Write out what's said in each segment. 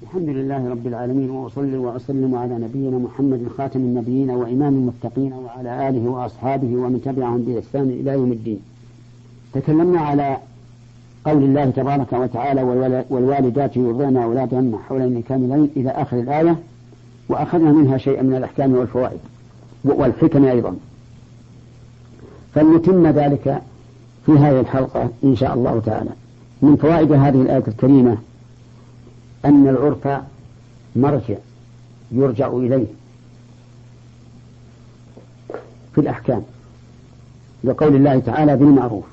الحمد لله رب العالمين، وأصلي وأسلم على نبينا محمد خاتم النبيين وإمام المتقين وعلى آله وأصحابه ومن تبعهم بإحسان إلى يوم الدين. تكلمنا على قول الله تبارك وتعالى: والوالدات يرضعن أولادهن حولين كاملين إلى آخر الآية، وأخذنا منها شيئا من الأحكام والفوائد والحكم أيضا. فلنتم ذلك في هذه الحلقة إن شاء الله تعالى. من فوائد هذه الآية الكريمة أن العرف مرجع يرجع إليه في الأحكام، لقول الله تعالى: بالمعروف.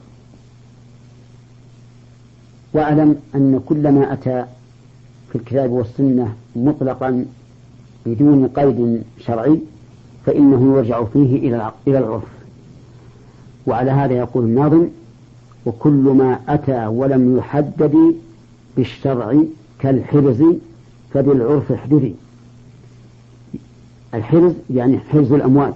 واعلم أن كل ما أتى في الكتاب والسنة مطلقا بدون قيد شرعي فإنه يرجع فيه إلى العرف. وعلى هذا يقول الناظم: وكل ما أتى ولم يحدد بالشرع كالحرز فبالعرف احدثي. الحرز يعني حرز الأموال،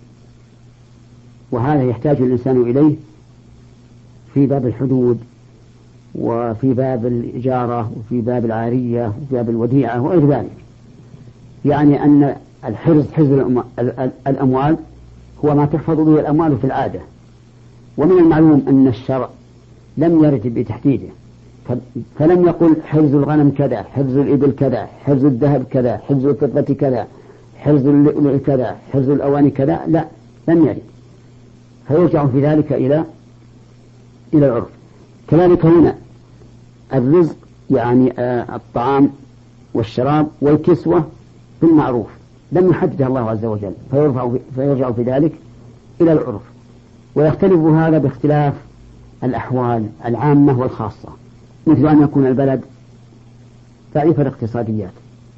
وهذا يحتاج الإنسان إليه في باب الحدود وفي باب الإجارة وفي باب العارية وفي باب الوديعة وغير ذلك. يعني أن الحرز حرز الأموال هو ما تحفظ به الأموال في العادة، ومن المعلوم أن الشرع لم يرد بتحديده، فلم يقل حرز الغنم كذا، حرز الإبل كذا، حرز الذهب كذا، حرز الفضة كذا، حرز اللؤلؤ كذا، حرز الأواني كذا، لا، لم يرد، فيرجع في ذلك إلى العرف. كذلك هنا الرزق يعني الطعام والشراب والكسوة بالمعروف لم يحددها الله عز وجل، فيرجع في ذلك إلى العرف. ويختلف هذا باختلاف الأحوال العامة والخاصة، مثل أن يكون البلد ضعيف الاقتصاديات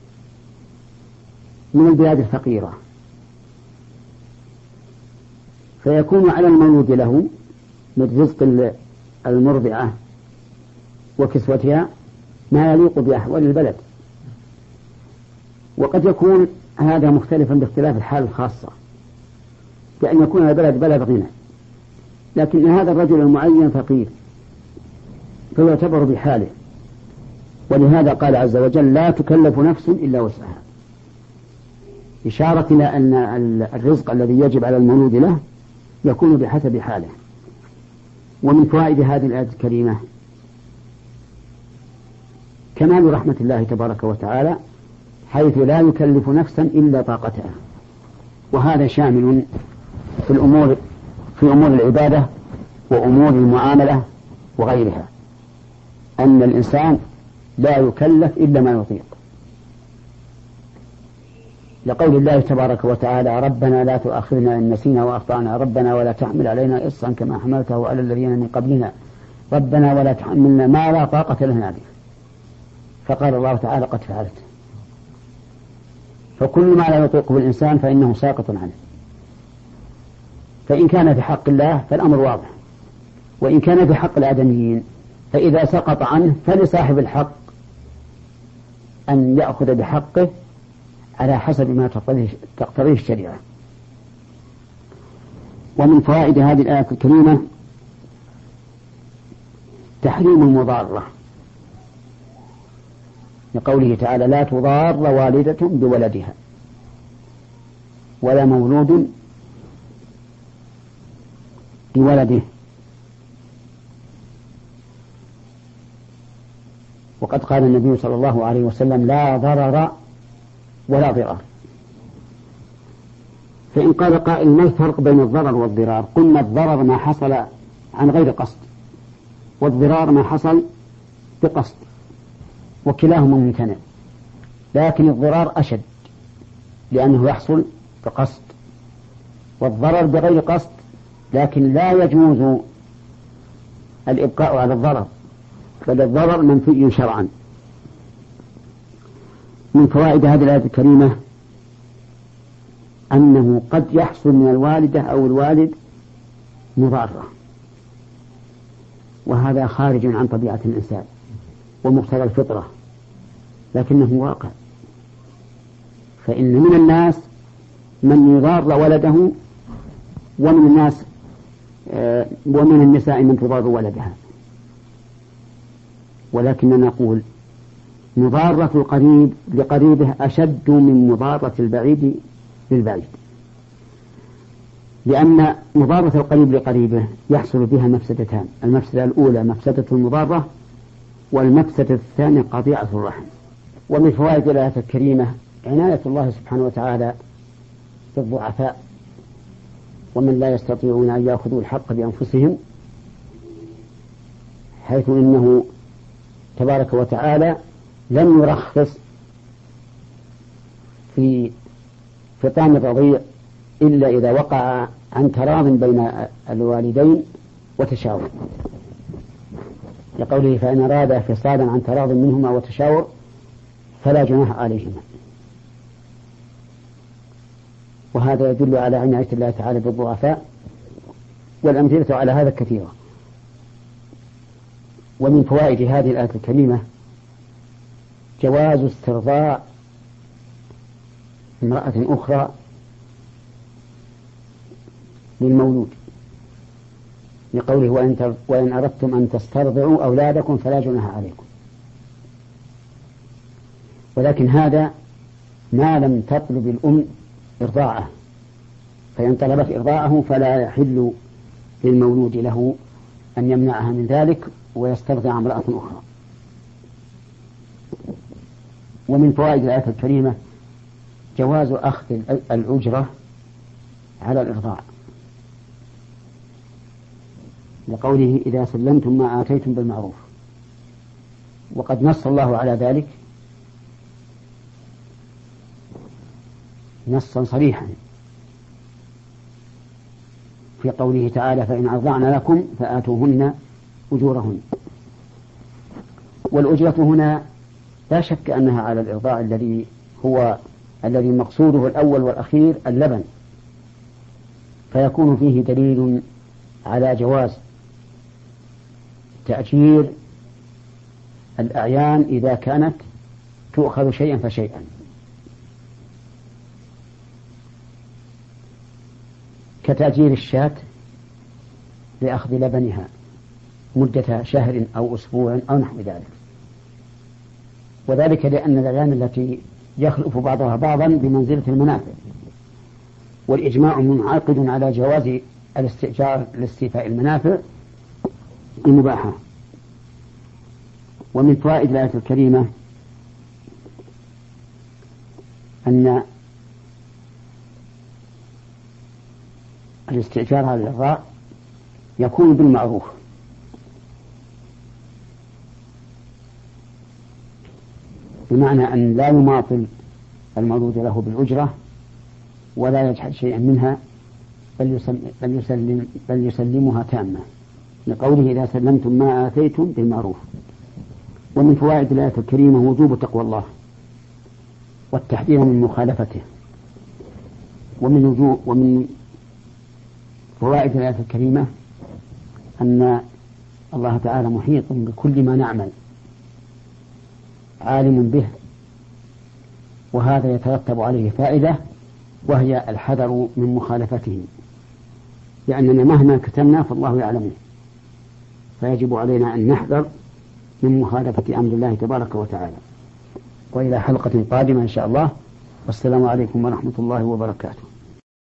من البلاد الفقيرة، فيكون على المولود له من رزق المرضعة وكسوتها ما يليق بأحوال البلد. وقد يكون هذا مختلفا باختلاف الحال الخاصة، بأن يكون البلد بلد غنى لكن هذا الرجل المعين فقير فيعتبر بحاله، ولهذا قال عز وجل: لا تكلف نفس إلا وسعها، إشارة إلى أن الرزق الذي يجب على المولود له يكون بحسب حاله. ومن فوائد هذه الآية الكريمة كمال رحمة الله تبارك وتعالى، حيث لا يكلف نفسا إلا طاقتها، وهذا شامل في أمور العبادة وأمور المعاملة وغيرها، أن الإنسان لا يكلف إلا ما يطيق، لقول الله تبارك وتعالى: ربنا لا تؤاخذنا إن نسينا وأخطأنا، ربنا ولا تحمل علينا إصرا كما حملته على الذين من قبلنا، ربنا ولا تحملنا ما لا طاقة لنا به. فقال الله تعالى: قد فعلت. فكل ما لا يطيقه الإنسان فإنه ساقط عنه، فإن كان في حق الله فالأمر واضح، وإن كان في حق الآدميين فإذا سقط عنه فلصاحب الحق أن يأخذ بحقه على حسب ما تقتضيه الشريعة. ومن فوائد هذه الآية الكريمة تحريم المضارة، لقوله تعالى: لا تضار والدة بولدها ولا مولود بولده. وقد قال النبي صلى الله عليه وسلم: لا ضرر ولا ضرار. فإن قال قائل: ما الفرق بين الضرر والضرار؟ قلنا: الضرر ما حصل عن غير قصد، والضرار ما حصل بقصد، وكلاهما ممتنع، لكن الضرار أشد لأنه يحصل بقصد، والضرر بغير قصد لكن لا يجوز الإبقاء على الضرر، بل الضرر منفي شرعا. من فوائد هذه الآية الكريمة أنه قد يحصل من الوالدة أو الوالد مضارة، وهذا خارج عن طبيعة الإنسان ومقتضى الفطرة، لكنه واقع. فإن من الناس من يضار ولده، ومن النساء من تضار ولدها، ولكننا نقول: مضارة القريب لقريبه أشد من مضارة البعيد للبعيد، لأن مضارة القريب لقريبه يحصل بها مفسدتان: المفسدة الأولى مفسدة المضارة، والمفسدة الثانية قطيعة الرحم. ومن فوائد الآية الكريمة عناية الله سبحانه وتعالى بالضعفاء ومن لا يستطيعون أن يأخذوا الحق بأنفسهم، حيث إنه تبارك وتعالى لم يرخص في فطام الرضيع إلا إذا وقع عن تراض بين الوالدين وتشاور، لقوله: فإن أرادا فصالا عن تراض منهما وتشاور فلا جناح عليهما. وهذا يدل على عناية الله تعالى بالضعفاء، والأمثلة على هذا كثيرة. ومن فوائد هذه الآية الكريمة جواز استرضاع امرأة أخرى للمولود، لقوله: وإن أردتم أن تسترضعوا أولادكم فلا جناح عليكم. ولكن هذا ما لم تطلب الأم إرضاعه، فإن طلبت إرضاعه فلا يحل للمولود له أن يمنعها من ذلك ويسترضع امرأة أخرى. ومن فوائد الآية الكريمة جواز أخذ الأجرة على الإرضاع، لقوله: إذا سلمتم ما آتيتم بالمعروف. وقد نص الله على ذلك نصا صريحا في قوله تعالى: فإن أرضعن لكم فآتوهن أجورهن. والأجرة هنا لا شك أنها على الإرضاع الذي مقصوده الأول والأخير اللبن، فيكون فيه دليل على جواز تأجير الأعيان إذا كانت تؤخذ شيئا فشيئا. كتأجير الشاة لأخذ لبنها مدة شهر أو أسبوع أو نحو ذلك، وذلك لأن الأعيان التي يخلف بعضها بعضا بمنزلة المنافع، والإجماع منعقد على جواز الاستئجار لاستيفاء المنافع المباحة. ومن فوائد الآية الكريمة أن الاستئجار على الإرضاع يكون بالمعروف، بمعنى أن لا يماطل المولود له بالأجرة ولا يجحد شيئا منها، بل يسلمها تامة، لقوله: إذا سلمتم ما آتيتم بالمعروف. ومن فوائد الآية الكريمة وجوب تقوى الله والتحذير من مخالفته. ومن فوائد الآية الكريمة أن الله تعالى محيط بكل ما نعمل، عالم به، وهذا يترتب عليه فائدة، وهي الحذر من مخالفته، لأننا مهما كتمنا فالله يعلمه، فيجب علينا أن نحذر من مخالفة أمر الله تبارك وتعالى. وإلى حلقة قادمة إن شاء الله، والسلام عليكم ورحمة الله وبركاته.